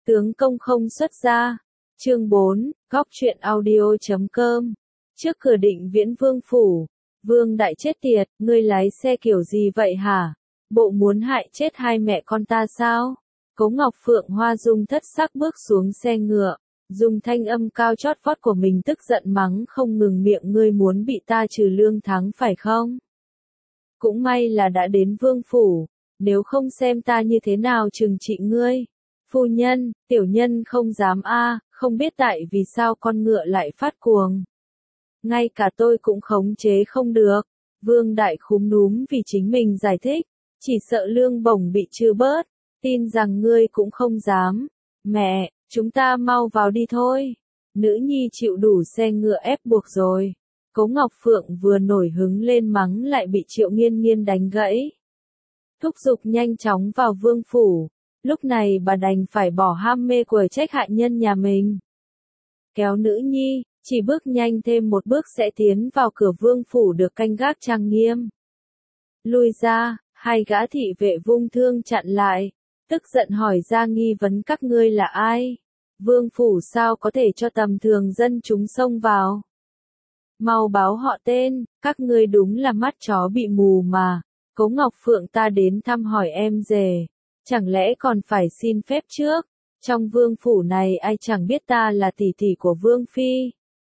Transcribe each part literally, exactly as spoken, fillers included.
Tướng công không xuất gia. Chương bốn, góc truyện audio chấm com. Trước cửa Định Viễn Vương phủ, Vương Đại chết tiệt, ngươi lái xe kiểu gì vậy hả? Bộ muốn hại chết hai mẹ con ta sao? Cố Ngọc Phượng Hoa dung thất sắc bước xuống xe ngựa, dùng thanh âm cao chót vót của mình tức giận mắng không ngừng miệng, ngươi muốn bị ta trừ lương thắng phải không? Cũng may là đã đến vương phủ, nếu không xem ta như thế nào trừng trị ngươi. Phu nhân, tiểu nhân không dám a, không biết tại vì sao con ngựa lại phát cuồng. Ngay cả tôi cũng khống chế không được. Vương Đại khúm núm vì chính mình giải thích, chỉ sợ lương bổng bị trừ bớt, tin rằng ngươi cũng không dám. Mẹ, chúng ta mau vào đi thôi. Nữ nhi chịu đủ xe ngựa ép buộc rồi. Cố Ngọc Phượng vừa nổi hứng lên mắng lại bị Triệu Nghiên Nghiên đánh gãy. Thúc giục nhanh chóng vào vương phủ. Lúc này bà đành phải bỏ ham mê quở trách hại nhân nhà mình. Kéo nữ nhi, chỉ bước nhanh thêm một bước sẽ tiến vào cửa vương phủ được canh gác trang nghiêm. Lui ra, hai gã thị vệ vung thương chặn lại, tức giận hỏi ra nghi vấn các ngươi là ai? Vương phủ sao có thể cho tầm thường dân chúng xông vào? Mau báo họ tên, các ngươi đúng là mắt chó bị mù mà. Cố Ngọc Phượng ta đến thăm hỏi em rể, chẳng lẽ còn phải xin phép trước? Trong vương phủ này ai chẳng biết ta là tỷ tỷ của vương phi.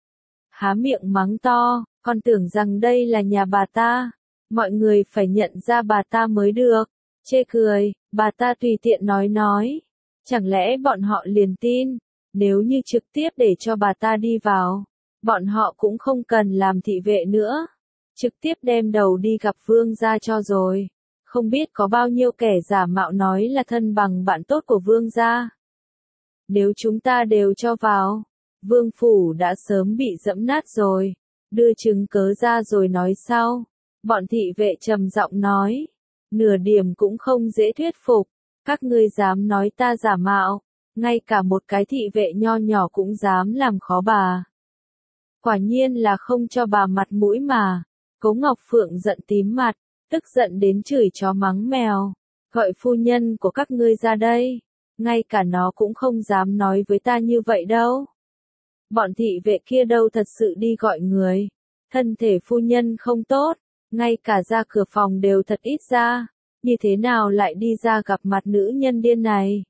Há miệng mắng to, con tưởng rằng đây là nhà bà ta, mọi người phải nhận ra bà ta mới được. Chê cười, bà ta tùy tiện nói nói, chẳng lẽ bọn họ liền tin? Nếu như trực tiếp để cho bà ta đi vào, bọn họ cũng không cần làm thị vệ nữa, trực tiếp đem đầu đi gặp vương gia cho rồi. Không biết có bao nhiêu kẻ giả mạo nói là thân bằng bạn tốt của vương gia. Nếu chúng ta đều cho vào, vương phủ đã sớm bị dẫm nát rồi. Đưa chứng cớ ra rồi nói sau. Bọn thị vệ trầm giọng nói, nửa điểm cũng không dễ thuyết phục. Các ngươi dám nói ta giả mạo, ngay cả một cái thị vệ nho nhỏ cũng dám làm khó bà. Quả nhiên là không cho bà mặt mũi mà. Cố Ngọc Phượng giận tím mặt, tức giận đến chửi chó mắng mèo, gọi phu nhân của các ngươi ra đây, ngay cả nó cũng không dám nói với ta như vậy đâu. Bọn thị vệ kia đâu thật sự đi gọi người, thân thể phu nhân không tốt, ngay cả ra cửa phòng đều thật ít ra, như thế nào lại đi ra gặp mặt nữ nhân điên này.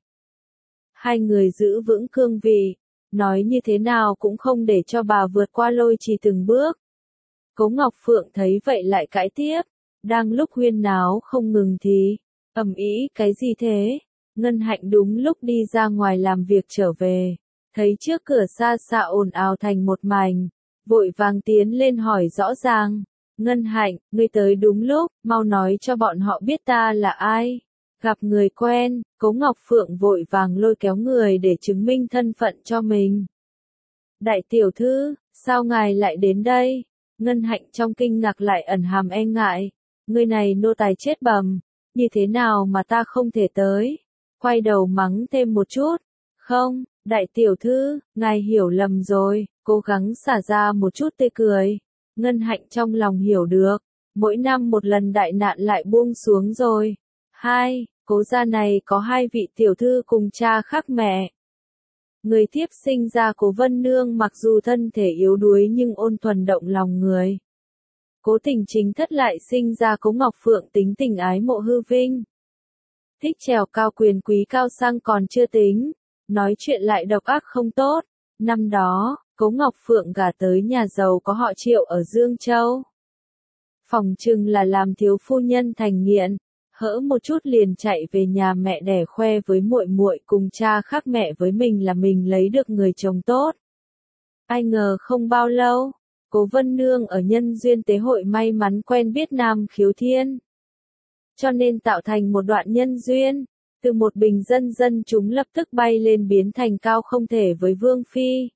Hai người giữ vững cương vị, nói như thế nào cũng không để cho bà vượt qua lôi trì từng bước. Cố Ngọc Phượng thấy vậy lại cãi tiếp. Đang lúc huyên náo không ngừng thì, ầm ĩ cái gì thế? Ngân Hạnh đúng lúc đi ra ngoài làm việc trở về, thấy trước cửa xa xa ồn ào thành một mảnh, vội vàng tiến lên hỏi rõ ràng. Ngân Hạnh, ngươi tới đúng lúc, mau nói cho bọn họ biết ta là ai. Gặp người quen, Cố Ngọc Phượng vội vàng lôi kéo người để chứng minh thân phận cho mình. Đại tiểu thư, sao ngài lại đến đây? Ngân Hạnh trong kinh ngạc lại ẩn hàm e ngại. Người này nô tài chết bầm, như thế nào mà ta không thể tới? Quay đầu mắng thêm một chút. Không, đại tiểu thư, ngài hiểu lầm rồi, cố gắng xả ra một chút tươi cười. Ngân Hạnh trong lòng hiểu được, mỗi năm một lần đại nạn lại buông xuống rồi. Hai, cố gia này có hai vị tiểu thư cùng cha khác mẹ. Người tiếp sinh ra Cố Vân Nương mặc dù thân thể yếu đuối nhưng ôn thuần động lòng người. Cố Tình chính thất lại sinh ra Cố Ngọc Phượng tính tình ái mộ hư vinh. Thích trèo cao quyền quý cao sang còn chưa tính, nói chuyện lại độc ác không tốt. Năm đó, Cố Ngọc Phượng gả tới nhà giàu có họ Triệu ở Dương Châu. Phỏng chừng là làm thiếu phu nhân thành nghiện, hỡ một chút liền chạy về nhà mẹ đẻ khoe với muội muội cùng cha khác mẹ với mình là mình lấy được người chồng tốt. Ai ngờ không bao lâu, Cố Vân Nương ở nhân duyên tế hội may mắn quen biết Nam Khiếu Thiên. Cho nên tạo thành một đoạn nhân duyên, từ một bình dân dân chúng lập tức bay lên biến thành cao không thể với Vương Phi.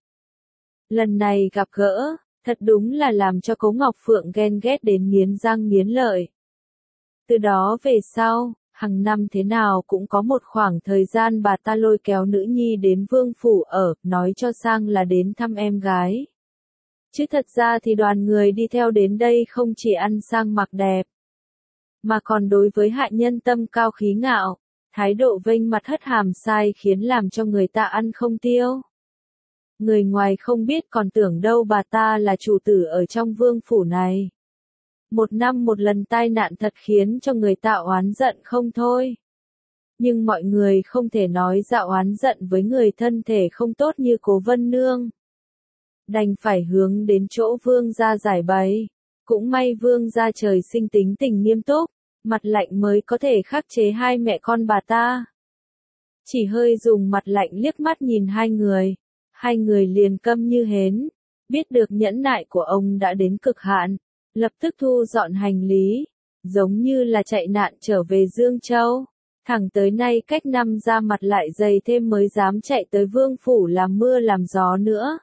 Lần này gặp gỡ, thật đúng là làm cho Cố Ngọc Phượng ghen ghét đến nghiến răng nghiến lợi. Từ đó về sau, hàng năm thế nào cũng có một khoảng thời gian bà ta lôi kéo nữ nhi đến vương phủ ở, nói cho sang là đến thăm em gái. Chứ thật ra thì đoàn người đi theo đến đây không chỉ ăn sang mặc đẹp, mà còn đối với hạ nhân tâm cao khí ngạo, Thái độ vênh mặt hất hàm sai khiến làm cho người ta ăn không tiêu. Người ngoài không biết còn tưởng đâu bà ta là chủ tử ở trong vương phủ này. Một năm một lần tai nạn thật khiến cho người ta oán giận không thôi. Nhưng mọi người không thể nói ra oán giận với người thân thể không tốt như Cố Vân Nương. Đành phải hướng đến chỗ vương gia giải bày. Cũng may vương gia trời sinh tính tình nghiêm túc, mặt lạnh mới có thể khắc chế hai mẹ con bà ta. Chỉ hơi dùng mặt lạnh liếc mắt nhìn hai người, hai người liền câm như hến, biết được nhẫn nại của ông đã đến cực hạn, lập tức thu dọn hành lý, giống như là chạy nạn trở về Dương Châu. Thẳng tới nay cách năm ra mặt lại dày thêm mới dám chạy tới vương phủ làm mưa làm gió nữa.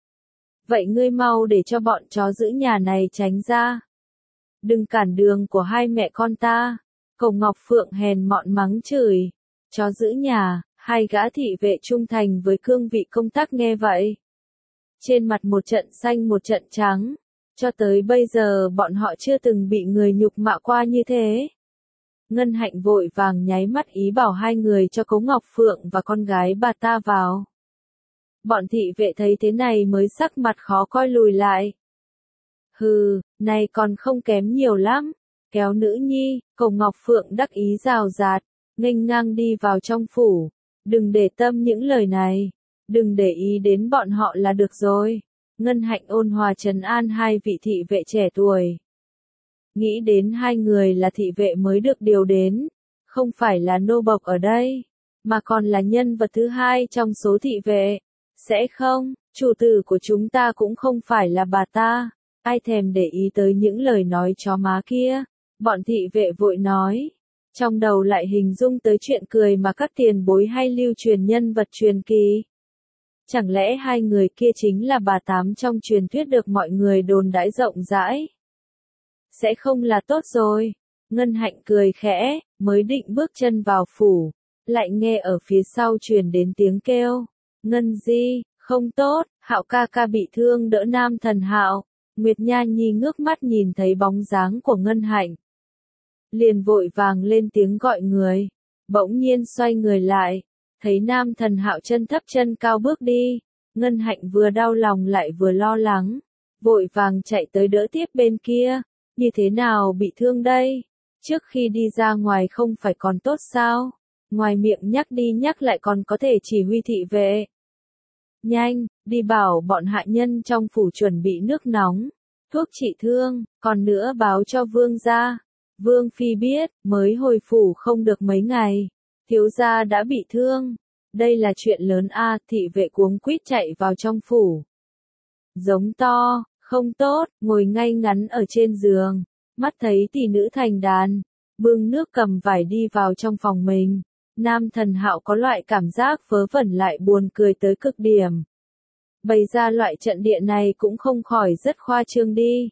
Vậy ngươi mau để cho bọn chó giữ nhà này tránh ra. Đừng cản đường của hai mẹ con ta. Cầu Ngọc Phượng hèn mọn mắng chửi. Chó giữ nhà, hai gã thị vệ trung thành với cương vị công tác nghe vậy. Trên mặt một trận xanh một trận trắng. Cho tới bây giờ bọn họ chưa từng bị người nhục mạ qua như thế. Ngân Hạnh vội vàng nháy mắt ý bảo hai người cho Cố Ngọc Phượng và con gái bà ta vào. Bọn thị vệ thấy thế này mới sắc mặt khó coi lùi lại. Hừ, này còn không kém nhiều lắm. Kéo nữ nhi, Cố Ngọc Phượng đắc ý rào rạt, nghênh ngang đi vào trong phủ. Đừng để tâm những lời này. Đừng để ý đến bọn họ là được rồi. Ngân Hạnh ôn hòa trấn an hai vị thị vệ trẻ tuổi. Nghĩ đến hai người là thị vệ mới được điều đến, không phải là nô bộc ở đây, mà còn là nhân vật thứ hai trong số thị vệ. Sẽ không, chủ tử của chúng ta cũng không phải là bà ta, ai thèm để ý tới những lời nói chó má kia. Bọn thị vệ vội nói, trong đầu lại hình dung tới chuyện cười mà các tiền bối hay lưu truyền nhân vật truyền kỳ. Chẳng lẽ hai người kia chính là bà Tám trong truyền thuyết được mọi người đồn đãi rộng rãi? Sẽ không là tốt rồi. Ngân Hạnh cười khẽ, mới định bước chân vào phủ, lại nghe ở phía sau truyền đến tiếng kêu. Ngân Di, không tốt, Hạo ca ca bị thương đỡ Nam Thần Hạo. Nguyệt Nha Nhi ngước mắt nhìn thấy bóng dáng của Ngân Hạnh. Liền vội vàng lên tiếng gọi người, bỗng nhiên xoay người lại, thấy Nam Thần Hạo chân thấp chân cao bước đi. Ngân Hạnh vừa đau lòng lại vừa lo lắng, vội vàng chạy tới đỡ tiếp bên kia. Như thế nào bị thương đây? Trước khi đi ra ngoài không phải còn tốt sao? Ngoài miệng nhắc đi nhắc lại còn có thể chỉ huy thị vệ. Nhanh, đi bảo bọn hạ nhân trong phủ chuẩn bị nước nóng, thuốc trị thương, còn nữa báo cho vương gia. Vương phi biết, mới hồi phủ không được mấy ngày, thiếu gia đã bị thương. Đây là chuyện lớn a, thị vệ cuống quýt chạy vào trong phủ. Giống to, không tốt, ngồi ngay ngắn ở trên giường, mắt thấy tỷ nữ thành đàn, bưng nước cầm vải đi vào trong phòng mình. Nam Thần Hạo có loại cảm giác vớ vẩn lại buồn cười tới cực điểm. Bày ra loại trận địa này cũng không khỏi rất khoa trương đi.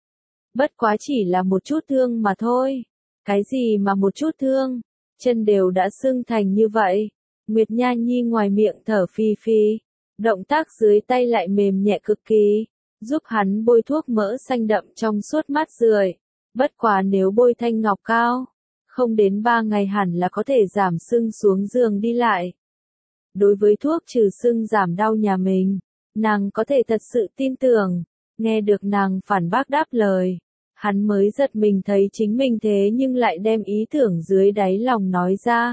Bất quá chỉ là một chút thương mà thôi. Cái gì mà một chút thương, chân đều đã sưng thành như vậy. Nguyệt Nha Nhi ngoài miệng thở phì phì, động tác dưới tay lại mềm nhẹ cực kỳ, giúp hắn bôi thuốc mỡ xanh đậm trong suốt mắt rượi. Bất quá nếu bôi thanh ngọc cao, không đến ba ngày hẳn là có thể giảm sưng xuống giường đi lại. Đối với thuốc trừ sưng giảm đau nhà mình, nàng có thể thật sự tin tưởng. Nghe được nàng phản bác đáp lời, hắn mới giật mình thấy chính mình thế nhưng lại đem ý tưởng dưới đáy lòng nói ra.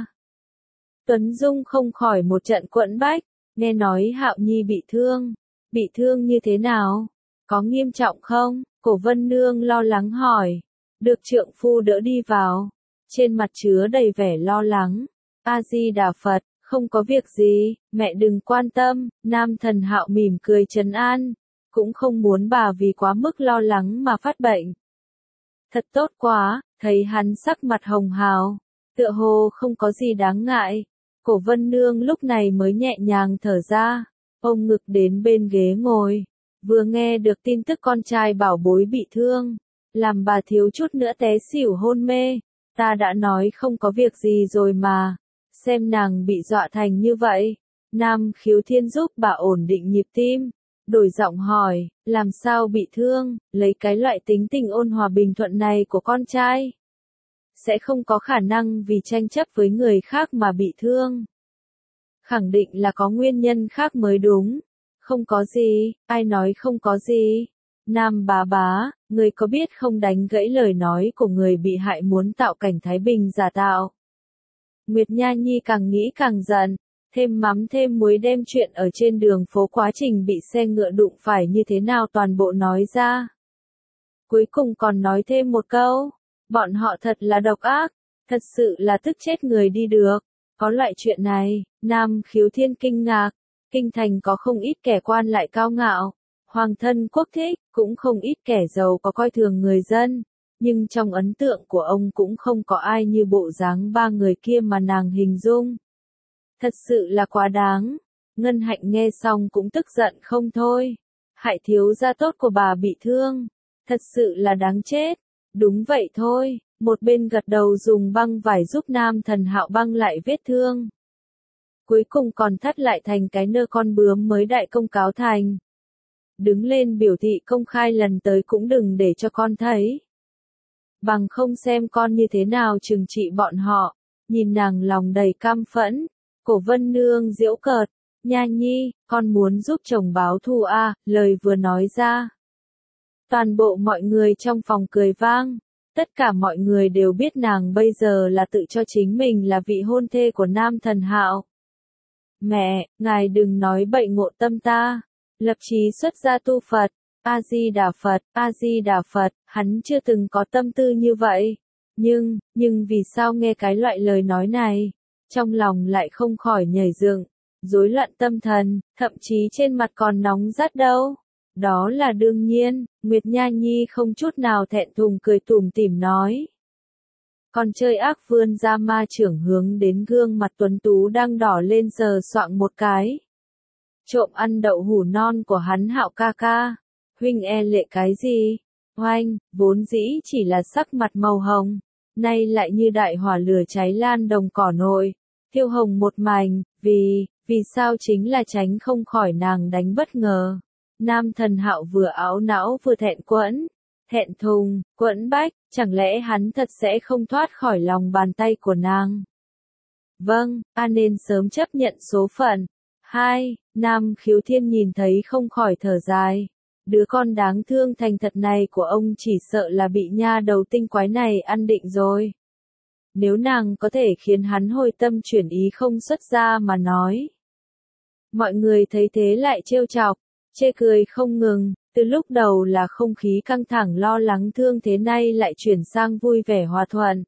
Tuấn Dung không khỏi một trận quẫn bách, nghe nói Hạo Nhi bị thương. Bị thương như thế nào? Có nghiêm trọng không? Cổ Vân Nương lo lắng hỏi. Được trượng phu đỡ đi vào, trên mặt chứa đầy vẻ lo lắng. A Di Đà Phật, không có việc gì, mẹ đừng quan tâm. Nam Thần Hạo mỉm cười trấn an, cũng không muốn bà vì quá mức lo lắng mà phát bệnh. Thật tốt quá, thấy hắn sắc mặt hồng hào, tựa hồ không có gì đáng ngại. Cổ Vân Nương lúc này mới nhẹ nhàng thở ra, ôm ngực đến bên ghế ngồi, vừa nghe được tin tức con trai bảo bối bị thương, làm bà thiếu chút nữa té xỉu hôn mê. Ta đã nói không có việc gì rồi mà, xem nàng bị dọa thành như vậy. Nam Khiếu Thiên giúp bà ổn định nhịp tim, đổi giọng hỏi, làm sao bị thương, lấy cái loại tính tình ôn hòa bình thuận này của con trai. sẽ không có khả năng vì tranh chấp với người khác mà bị thương. Khẳng định là có nguyên nhân khác mới đúng. Không có gì, ai nói không có gì. Nam bá bá, người có biết không, đánh gãy lời nói của người bị hại muốn tạo cảnh thái bình giả tạo. Nguyệt Nha Nhi càng nghĩ càng giận, thêm mắm thêm muối đem chuyện ở trên đường phố quá trình bị xe ngựa đụng phải như thế nào toàn bộ nói ra. Cuối cùng còn nói thêm một câu, bọn họ thật là độc ác, thật sự là tức chết người đi được. Có loại chuyện này, Nam Khiếu Thiên kinh ngạc, kinh thành có không ít kẻ quan lại cao ngạo, hoàng thân quốc thích, cũng không ít kẻ giàu có coi thường người dân, nhưng trong ấn tượng của ông cũng không có ai như bộ dáng ba người kia mà nàng hình dung. Thật sự là quá đáng. Ngân Hạnh nghe xong cũng tức giận không thôi. Hại thiếu gia tốt của bà bị thương. Thật sự là đáng chết. Đúng vậy thôi. Một bên gật đầu dùng băng vải giúp Nam Thần Hạo băng lại vết thương. Cuối cùng còn thắt lại thành cái nơ con bướm mới đại công cáo thành. Đứng lên biểu thị công khai lần tới cũng đừng để cho con thấy. Bằng không xem con như thế nào trừng trị bọn họ. Nhìn nàng lòng đầy cam phẫn. Cổ Vân Nương giễu cợt, Nha Nhi, con muốn giúp chồng báo thù à, lời vừa nói ra. Toàn bộ mọi người trong phòng cười vang, tất cả mọi người đều biết nàng bây giờ là tự cho chính mình là vị hôn thê của Nam Thần Hạo. Mẹ, ngài đừng nói bậy ngộ tâm ta, lập chí xuất gia tu Phật, A-di-đà Phật, A-di-đà Phật, hắn chưa từng có tâm tư như vậy. Nhưng, nhưng vì sao nghe cái loại lời nói này? Trong lòng lại không khỏi nhảy dựng, rối loạn tâm thần, thậm chí trên mặt còn nóng rát đâu. Đó là đương nhiên, Nguyệt Nha Nhi không chút nào thẹn thùng cười tủm tỉm nói. Còn chơi ác vươn ra ma trưởng hướng đến gương mặt tuấn tú đang đỏ lên sờ soạng một cái. Trộm ăn đậu hủ non của hắn Hạo ca ca. Huynh e lệ cái gì? Oanh, vốn dĩ chỉ là sắc mặt màu hồng. Nay lại như đại hỏa lửa cháy lan đồng cỏ nội, thiêu hồng một mảnh, vì, vì sao chính là tránh không khỏi nàng đánh bất ngờ. Nam Thần Hạo vừa áo não vừa thẹn quẫn, thẹn thùng, quẫn bách, chẳng lẽ hắn thật sẽ không thoát khỏi lòng bàn tay của nàng. Vâng, a nên sớm chấp nhận số phận. Hai, Nam Khiếu Thiên nhìn thấy không khỏi thở dài. Đứa con đáng thương thành thật này của ông chỉ sợ là bị nha đầu tinh quái này ăn định rồi. Nếu nàng có thể khiến hắn hồi tâm chuyển ý không xuất ra mà nói. Mọi người thấy thế lại trêu chọc, chê cười không ngừng, từ lúc đầu là không khí căng thẳng lo lắng thương thế nay lại chuyển sang vui vẻ hòa thuận.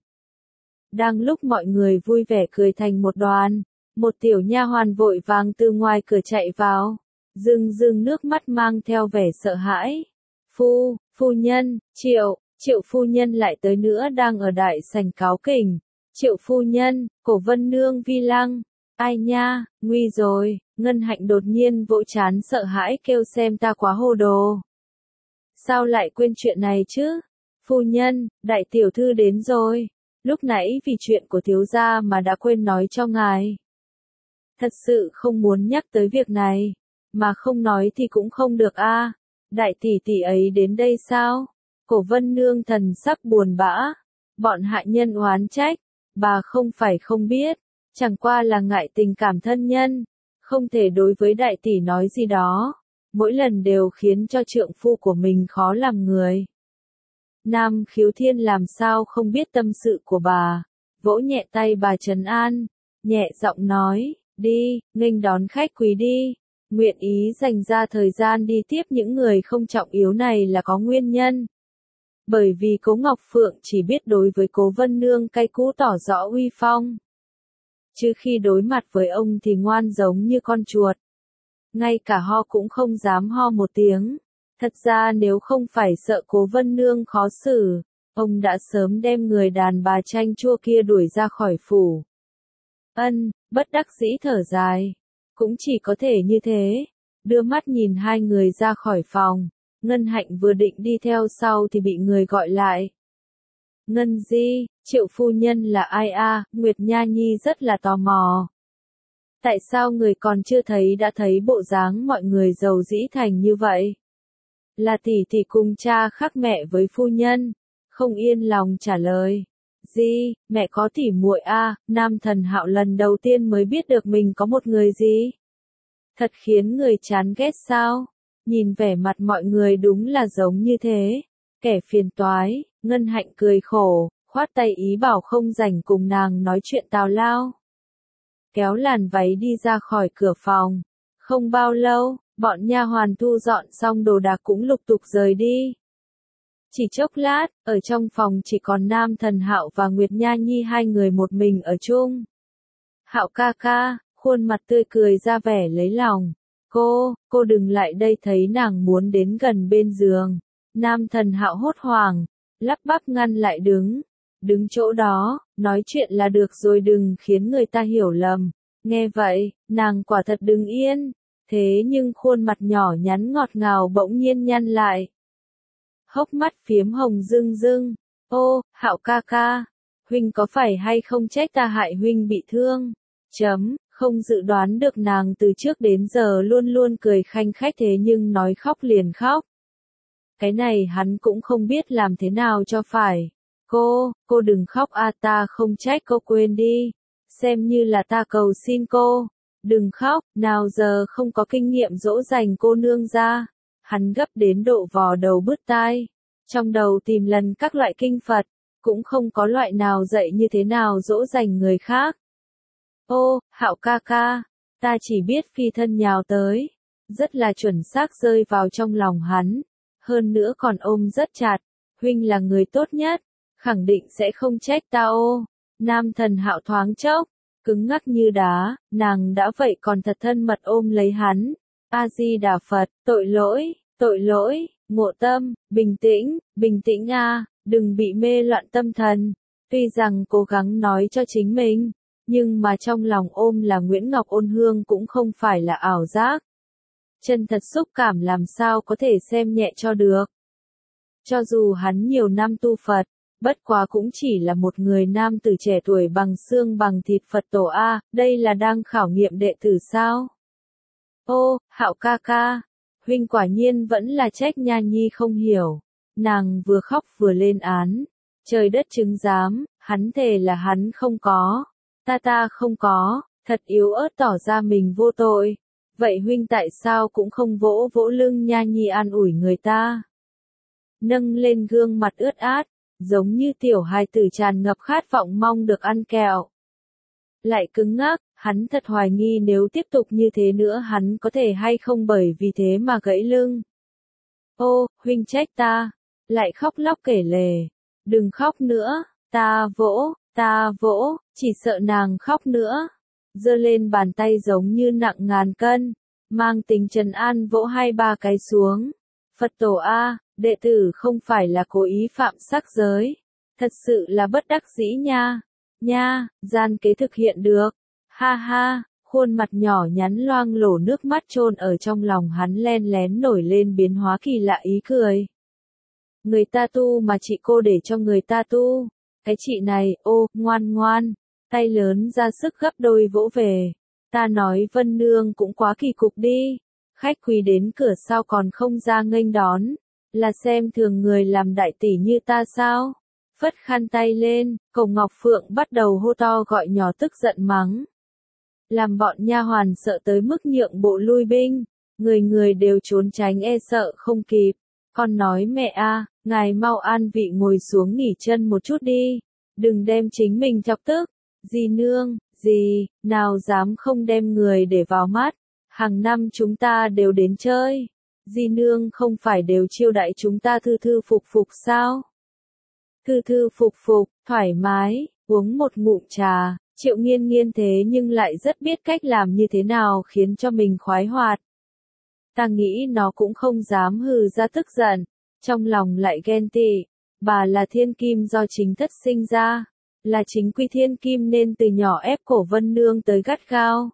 Đang lúc mọi người vui vẻ cười thành một đoàn, một tiểu nha hoàn vội vàng từ ngoài cửa chạy vào. Rưng rưng nước mắt mang theo vẻ sợ hãi. Phu, phu nhân, Triệu, Triệu phu nhân lại tới nữa đang ở đại sảnh cáo kỉnh. Triệu phu nhân, Cổ Vân Nương vi lăng. Ai nha, nguy rồi, Ngân Hạnh đột nhiên vỗ trán sợ hãi kêu xem ta quá hồ đồ. Sao lại quên chuyện này chứ? Phu nhân, đại tiểu thư đến rồi. Lúc nãy vì chuyện của thiếu gia mà đã quên nói cho ngài. Thật sự không muốn nhắc tới việc này. Mà không nói thì cũng không được a. À. Đại tỷ tỷ ấy đến đây sao? Cổ Vân Nương thần sắc buồn bã. Bọn hạ nhân oán trách. Bà không phải không biết. Chẳng qua là ngại tình cảm thân nhân. Không thể đối với đại tỷ nói gì đó. Mỗi lần đều khiến cho trượng phu của mình khó làm người. Nam Khiếu Thiên làm sao không biết tâm sự của bà. Vỗ nhẹ tay bà trấn an. Nhẹ giọng nói. Đi, nghênh đón khách quý đi. Nguyện ý dành ra thời gian đi tiếp những người không trọng yếu này là có nguyên nhân. Bởi vì Cố Ngọc Phượng chỉ biết đối với Cố Vân Nương cay cú tỏ rõ uy phong. Chứ khi đối mặt với ông thì ngoan giống như con chuột. Ngay cả ho cũng không dám ho một tiếng. Thật ra nếu không phải sợ Cố Vân Nương khó xử, ông đã sớm đem người đàn bà chanh chua kia đuổi ra khỏi phủ. Ân, bất đắc dĩ thở dài. Cũng chỉ có thể như thế. Đưa mắt nhìn hai người ra khỏi phòng. Ngân Hạnh vừa định đi theo sau thì bị người gọi lại. Ngân Di, Triệu phu nhân là ai a? À? Nguyệt Nha Nhi rất là tò mò. Tại sao người còn chưa thấy đã thấy bộ dáng mọi người giàu dĩ thành như vậy? Là tỷ tỷ cùng cha khác mẹ với phu nhân. Không yên lòng trả lời. Gì, mẹ có tỉ muội à, Nam Thần Hạo lần đầu tiên mới biết được mình có một người gì. Thật khiến người chán ghét sao? Nhìn vẻ mặt mọi người đúng là giống như thế. Kẻ phiền toái, Ngân Hạnh cười khổ, khoát tay ý bảo không rảnh cùng nàng nói chuyện tào lao. Kéo làn váy đi ra khỏi cửa phòng. Không bao lâu, bọn nha hoàn thu dọn xong đồ đạc cũng lục tục rời đi. Chỉ chốc lát, ở trong phòng chỉ còn Nam Thần Hạo và Nguyệt Nha Nhi hai người một mình ở chung. Hạo ca ca, khuôn mặt tươi cười ra vẻ lấy lòng. Cô, cô đừng lại đây, thấy nàng muốn đến gần bên giường. Nam Thần Hạo hốt hoảng, lắp bắp ngăn lại đứng. Đứng chỗ đó, nói chuyện là được rồi, đừng khiến người ta hiểu lầm. Nghe vậy, nàng quả thật đứng yên. Thế nhưng khuôn mặt nhỏ nhắn ngọt ngào bỗng nhiên nhăn lại. Hốc mắt phiếm hồng rưng rưng. Ô, Hạo ca ca, huynh có phải hay không trách ta hại huynh bị thương? Chấm, không dự đoán được nàng từ trước đến giờ luôn luôn cười khanh khách thế nhưng nói khóc liền khóc. Cái này hắn cũng không biết làm thế nào cho phải. Cô, cô đừng khóc a, ta không trách cô, quên đi. Xem như là ta cầu xin cô. Đừng khóc, nào giờ không có kinh nghiệm dỗ dành cô nương ra. Hắn gấp đến độ vò đầu bứt tai. Trong đầu tìm lần các loại kinh Phật, cũng không có loại nào dạy như thế nào dỗ dành người khác. Ô, Hạo ca ca, ta chỉ biết phi thân nhào tới. Rất là chuẩn xác rơi vào trong lòng hắn. Hơn nữa còn ôm rất chặt. Huynh là người tốt nhất. Khẳng định sẽ không trách ta ô. Nam Thần Hạo thoáng chốc, cứng ngắc như đá, nàng đã vậy còn thật thân mật ôm lấy hắn. A-di-đà Phật, tội lỗi, tội lỗi, Ngộ Tâm, bình tĩnh, bình tĩnh a, đừng bị mê loạn tâm thần. Tuy rằng cố gắng nói cho chính mình, nhưng mà trong lòng ôm là Nguyễn Ngọc Ôn Hương cũng không phải là ảo giác. Chân thật xúc cảm làm sao có thể xem nhẹ cho được. Cho dù hắn nhiều năm tu Phật, bất quá cũng chỉ là một người nam tử trẻ tuổi bằng xương bằng thịt Phật tổ A, đây là đang khảo nghiệm đệ tử sao? Ô, Hạo ca ca, huynh quả nhiên vẫn là trách Nha Nhi không hiểu. Nàng vừa khóc vừa lên án. Trời đất chứng giám, hắn thề là hắn không có. Ta ta không có, thật yếu ớt tỏ ra mình vô tội. Vậy huynh tại sao cũng không vỗ vỗ lưng Nha Nhi an ủi người ta? Nâng lên gương mặt ướt át, giống như tiểu hài tử tràn ngập khát vọng mong được ăn kẹo. Lại cứng ngắc, hắn thật hoài nghi nếu tiếp tục như thế nữa hắn có thể hay không bởi vì thế mà gãy lưng. Ô, huynh trách ta, lại khóc lóc kể lể. Đừng khóc nữa, ta vỗ, ta vỗ, chỉ sợ nàng khóc nữa. Giơ lên bàn tay giống như nặng ngàn cân, mang tính trấn an vỗ hai ba cái xuống. Phật tổ A, đệ tử không phải là cố ý phạm sắc giới. Thật sự là bất đắc dĩ nha. Nha, gian kế thực hiện được. Ha ha, khuôn mặt nhỏ nhắn loang lổ nước mắt chôn ở trong lòng hắn len lén nổi lên biến hóa kỳ lạ ý cười. Người ta tu mà chị cô để cho người ta tu. Cái chị này, ô, ngoan ngoan. Tay lớn ra sức gấp đôi vỗ về. Ta nói Vân Nương cũng quá kỳ cục đi. Khách quý đến cửa sao còn không ra nghênh đón. Là xem thường người làm đại tỷ như ta sao? Phất khăn tay lên, Cổ Ngọc Phượng bắt đầu hô to gọi nhỏ tức giận mắng. Làm bọn nha hoàn sợ tới mức nhượng bộ lui binh. Người người đều trốn tránh e sợ không kịp. Con nói mẹ a, ngài mau an vị ngồi xuống nghỉ chân một chút đi. Đừng đem chính mình chọc tức. Dì nương, dì, nào dám không đem người để vào mắt. Hàng năm chúng ta đều đến chơi. Dì nương không phải đều chiêu đãi chúng ta thư thư phục phục sao? Thư thư phục phục, thoải mái, uống một ngụm trà. Triệu Nghiên Nghiên thế nhưng lại rất biết cách làm như thế nào khiến cho mình khoái hoạt. Ta nghĩ nó cũng không dám hừ ra tức giận. Trong lòng lại ghen tị. Bà là thiên kim do chính thất sinh ra. Là chính quy thiên kim nên từ nhỏ ép cổ Vân Nương tới gắt gao.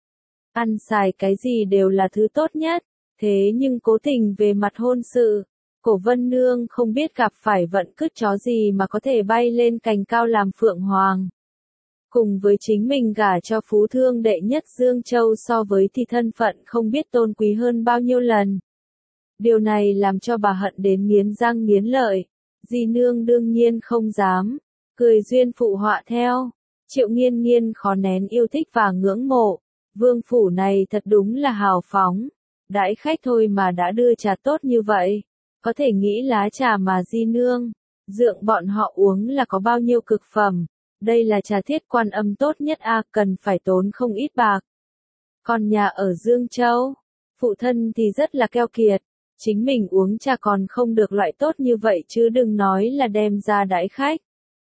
Ăn xài cái gì đều là thứ tốt nhất. Thế nhưng cố tình về mặt hôn sự, cổ Vân Nương không biết gặp phải vận cứt chó gì mà có thể bay lên cành cao làm phượng hoàng. Cùng với chính mình gả cho phú thương đệ nhất Dương Châu so với thì thân phận không biết tôn quý hơn bao nhiêu lần. Điều này làm cho bà hận đến nghiến răng nghiến lợi. Dì nương đương nhiên không dám. cười duyên phụ họa theo. Triệu Nghiên Nghiên khó nén yêu thích và ngưỡng mộ. Vương phủ này thật đúng là hào phóng. Đãi khách thôi mà đã đưa trà tốt như vậy. Có thể nghĩ lá trà mà di nương, dượng bọn họ uống là có bao nhiêu cực phẩm. Đây là trà thiết quan âm tốt nhất a, cần phải tốn không ít bạc. Còn nhà ở Dương Châu, phụ thân thì rất là keo kiệt. Chính mình uống trà còn không được loại tốt như vậy chứ đừng nói là đem ra đãi khách.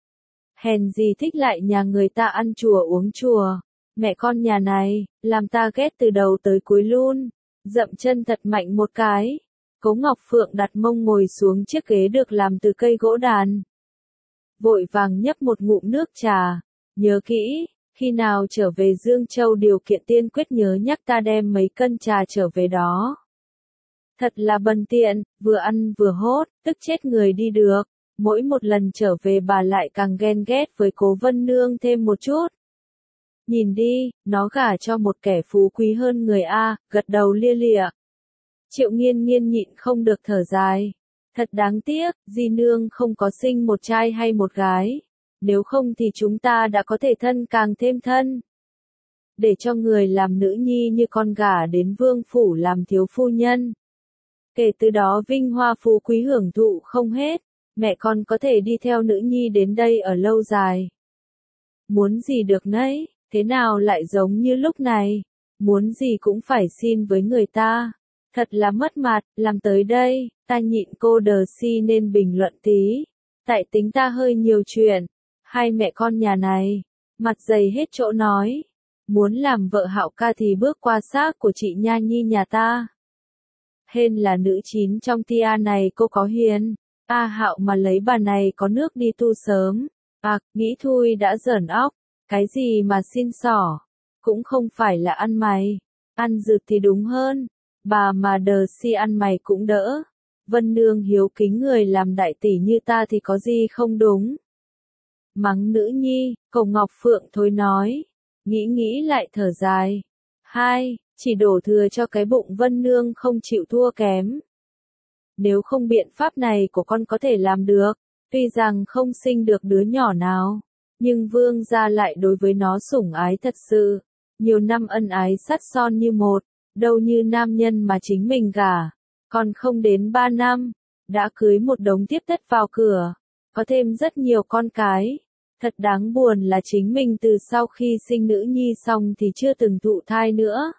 Hèn gì thích lại nhà người ta ăn chùa uống chùa. Mẹ con nhà này, làm ta ghét từ đầu tới cuối luôn. Dậm chân thật mạnh một cái. Cố Ngọc Phượng đặt mông ngồi xuống chiếc ghế được làm từ cây gỗ đàn. Vội vàng nhấp một ngụm nước trà. Nhớ kỹ, khi nào trở về Dương Châu điều kiện tiên quyết nhớ nhắc ta đem mấy cân trà trở về đó. Thật là bần tiện, vừa ăn vừa hốt, tức chết người đi được. Mỗi một lần trở về bà lại càng ghen ghét với Cố Vân Nương thêm một chút. Nhìn đi, nó gả cho một kẻ phú quý hơn người A, gật đầu lia lịa. Triệu Nghiên Nghiên nhịn không được thở dài. Thật đáng tiếc, di nương không có sinh một trai hay một gái. Nếu không thì chúng ta đã có thể thân càng thêm thân. Để cho người làm nữ nhi như con gả đến vương phủ làm thiếu phu nhân. Kể từ đó vinh hoa phú quý hưởng thụ không hết. Mẹ con có thể đi theo nữ nhi đến đây ở lâu dài. Muốn gì được nấy, thế nào lại giống như lúc này. Muốn gì cũng phải xin với người ta. Thật là mất mặt, làm tới đây, ta nhịn cô đờ si nên bình luận tí. Tại tính ta hơi nhiều chuyện. Hai mẹ con nhà này, mặt dày hết chỗ nói. Muốn làm vợ Hạo ca thì bước qua xác của chị Nha Nhi nhà ta. Hên là nữ chín trong tia này cô có hiền. A Hạo mà lấy bà này có nước đi tu sớm. À, nghĩ thôi đã giỡn óc. Cái gì mà xin xỏ. Cũng không phải là ăn mày. Ăn dược thì đúng hơn. Bà mà đờ si ăn mày cũng đỡ. Vân Nương hiếu kính người làm đại tỷ như ta thì có gì không đúng. Mắng nữ nhi, Cầu Ngọc Phượng thôi nói. Nghĩ nghĩ lại thở dài. Hai, chỉ đổ thừa cho cái bụng Vân Nương không chịu thua kém. Nếu không biện pháp này của con có thể làm được, tuy rằng không sinh được đứa nhỏ nào, nhưng vương gia lại đối với nó sủng ái thật sự. Nhiều năm ân ái sắt son như một, đâu như nam nhân mà chính mình gả. Còn không đến ba năm, đã cưới một đống tiếp tất vào cửa, có thêm rất nhiều con cái. Thật đáng buồn là chính mình từ sau khi sinh nữ nhi xong thì chưa từng thụ thai nữa.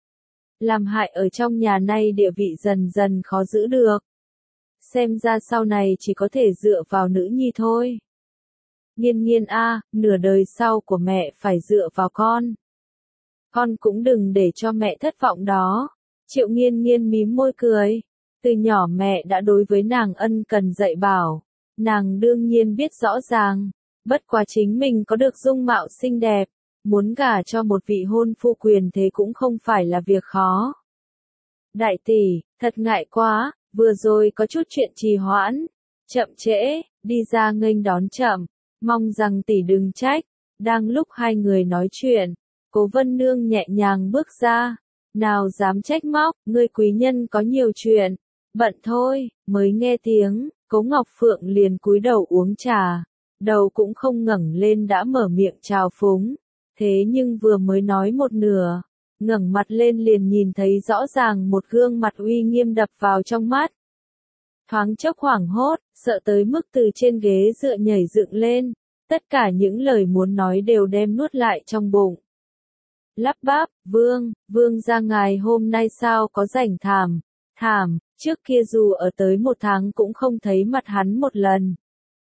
Làm hại ở trong nhà này địa vị dần dần khó giữ được. Xem ra sau này chỉ có thể dựa vào nữ nhi thôi. Nghiên Nghiên a, nửa đời sau của mẹ phải dựa vào con. Con cũng đừng để cho mẹ thất vọng đó. Triệu Nghiên Nghiên mím môi cười. Từ nhỏ mẹ đã đối với nàng ân cần dạy bảo. Nàng đương nhiên biết rõ ràng. Bất quá chính mình có được dung mạo xinh đẹp. Muốn gả cho một vị hôn phu quyền thế cũng không phải là việc khó. Đại tỷ, thật ngại quá. Vừa rồi có chút chuyện trì hoãn. Chậm trễ, đi ra nghênh đón chậm. Mong rằng tỷ đừng trách. Đang lúc hai người nói chuyện, Cố Vân Nương nhẹ nhàng bước ra. Nào dám trách móc, ngươi quý nhân có nhiều chuyện. Bận thôi, mới nghe tiếng, Cố Ngọc Phượng liền cúi đầu uống trà. Đầu cũng không ngẩng lên đã mở miệng chào phúng. Thế nhưng vừa mới nói một nửa, ngẩng mặt lên liền nhìn thấy rõ ràng một gương mặt uy nghiêm đập vào trong mắt. Thoáng chốc hoảng hốt, sợ tới mức từ trên ghế dựa nhảy dựng lên. Tất cả những lời muốn nói đều đem nuốt lại trong bụng. Lắp bắp, vương, vương gia ngài hôm nay sao có rảnh thảm, thảm, trước kia dù ở tới một tháng cũng không thấy mặt hắn một lần.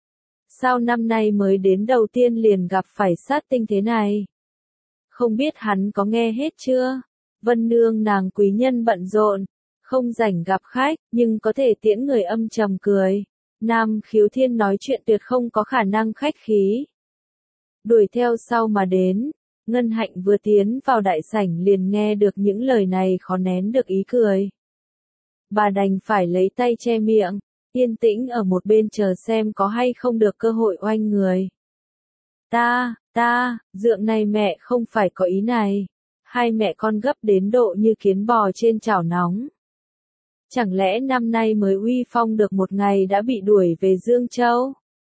Sao năm nay mới đến đầu tiên liền gặp phải sát tinh thế này? Không biết hắn có nghe hết chưa? Vân Nương nàng quý nhân bận rộn, không rảnh gặp khách, nhưng có thể tiễn người âm trầm cười. Nam Khiếu Thiên nói chuyện tuyệt không có khả năng khách khí. Đuổi theo sau mà đến, Ngân Hạnh vừa tiến vào đại sảnh liền nghe được những lời này khó nén được ý cười. Bà đành phải lấy tay che miệng, yên tĩnh ở một bên chờ xem có hay không được cơ hội oanh người. Ta, ta, dượng này mẹ không phải có ý này. Hai mẹ con gấp đến độ như kiến bò trên chảo nóng. Chẳng lẽ năm nay mới uy phong được một ngày đã bị đuổi về Dương Châu?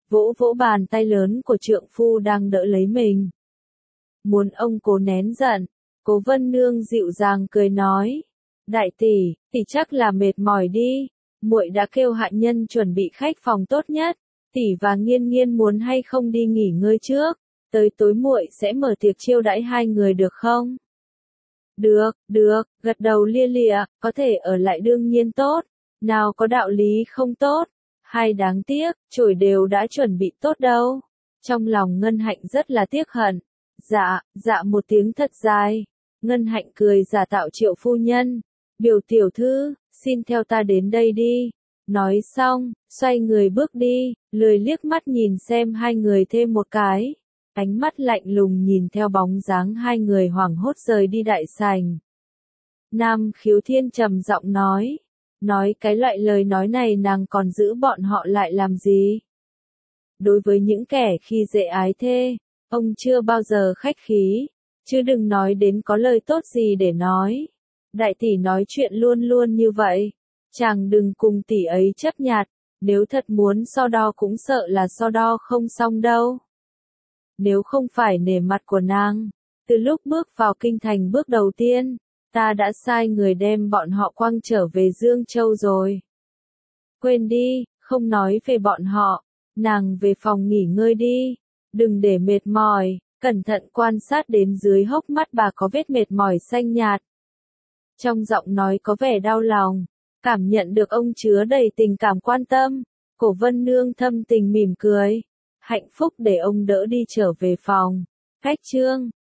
vỗ vỗ bàn tay lớn của trượng phu đang đỡ lấy mình. Muốn ông cố nén giận, Cố Vân Nương dịu dàng cười nói, đại tỷ, tỷ chắc là mệt mỏi đi, muội đã kêu hạ nhân chuẩn bị khách phòng tốt nhất, tỷ và Nghiên Nghiên muốn hay không đi nghỉ ngơi trước, tới tối muội sẽ mở tiệc chiêu đãi hai người được không? Được, được, gật đầu lia lịa, có thể ở lại đương nhiên tốt, nào có đạo lý không tốt, hay đáng tiếc, chổi đều đã chuẩn bị tốt đâu. Trong lòng Ngân Hạnh rất là tiếc hận. Dạ, dạ một tiếng thật dài. Ngân Hạnh cười giả tạo Triệu phu nhân. Biểu tiểu thư, xin theo ta đến đây đi. Nói xong, xoay người bước đi, lười liếc mắt nhìn xem hai người thêm một cái. Ánh mắt lạnh lùng nhìn theo bóng dáng hai người hoảng hốt rời đi đại sảnh. Nam Khiếu Thiên trầm giọng nói. Nói cái loại lời nói này nàng còn giữ bọn họ lại làm gì? Đối với những kẻ khi dễ ái thê, ông chưa bao giờ khách khí, chứ đừng nói đến có lời tốt gì để nói. Đại tỷ nói chuyện luôn luôn như vậy, chàng đừng cùng tỷ ấy chấp nhặt, nếu thật muốn so đo cũng sợ là so đo không xong đâu. Nếu không phải nể mặt của nàng, từ lúc bước vào kinh thành bước đầu tiên, ta đã sai người đem bọn họ quăng trở về Dương Châu rồi. Quên đi, không nói về bọn họ, nàng về phòng nghỉ ngơi đi, đừng để mệt mỏi, cẩn thận quan sát đến dưới hốc mắt bà có vết mệt mỏi xanh nhạt. Trong giọng nói có vẻ đau lòng, cảm nhận được ông chứa đầy tình cảm quan tâm, Cổ Vân Nương thâm tình mỉm cười, hạnh phúc để ông đỡ đi trở về phòng. Cách chương